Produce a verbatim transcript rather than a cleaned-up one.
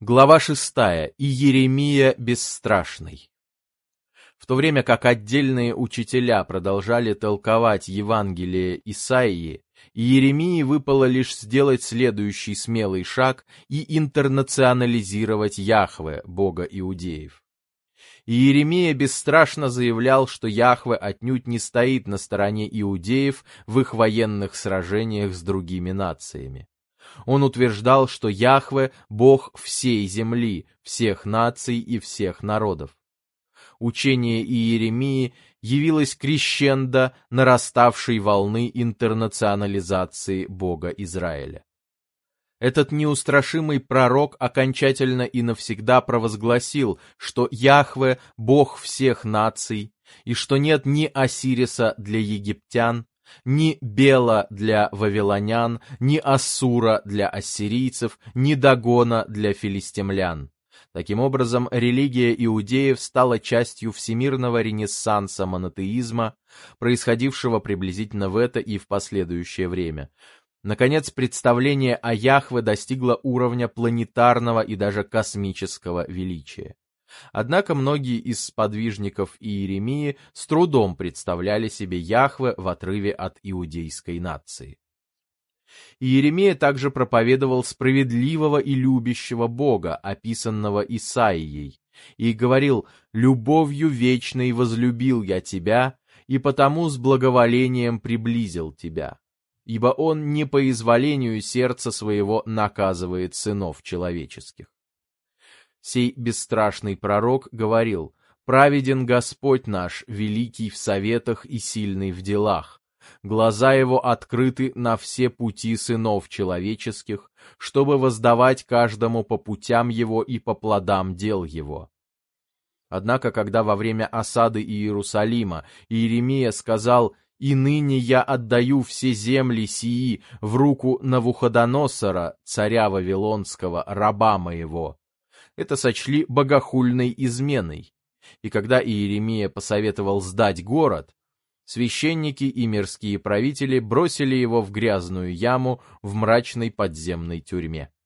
Глава шестая. Иеремия бесстрашный. В то время как отдельные учителя продолжали толковать Евангелие Исаии, Иеремии выпало лишь сделать следующий смелый шаг и интернационализировать Яхве, Бога иудеев. Иеремия бесстрашно заявлял, что Яхве отнюдь не стоит на стороне иудеев в их военных сражениях с другими нациями. Он утверждал, что Яхве — Бог всей земли, всех наций и всех народов. Учение Иеремии явилось крещендо нараставшей волны интернационализации Бога Израиля. Этот неустрашимый пророк окончательно и навсегда провозгласил, что Яхве — Бог всех наций, и что нет ни Осириса для египтян, ни Бела для вавилонян, ни Ассура для ассирийцев, ни Дагона для филистимлян. Таким образом, религия иудеев стала частью всемирного ренессанса монотеизма, происходившего приблизительно в это и в последующее время. Наконец, представление о Яхве достигло уровня планетарного и даже космического величия. Однако многие из сподвижников Иеремии с трудом представляли себе Яхве в отрыве от иудейской нации. Иеремия также проповедовал справедливого и любящего Бога, описанного Исаией, и говорил: «Любовью вечной возлюбил я тебя, и потому с благоволением приблизил тебя, ибо он не по изволению сердца своего наказывает сынов человеческих». Сей бесстрашный пророк говорил: «Праведен Господь наш, великий в советах и сильный в делах. Глаза его открыты на все пути сынов человеческих, чтобы воздавать каждому по путям его и по плодам дел его». Однако, когда во время осады Иерусалима Иеремия сказал: «И ныне я отдаю все земли сии в руку Навуходоносора, царя Вавилонского, раба моего», это сочли богохульной изменой. И когда Иеремия посоветовал сдать город, священники и мирские правители бросили его в грязную яму в мрачной подземной тюрьме.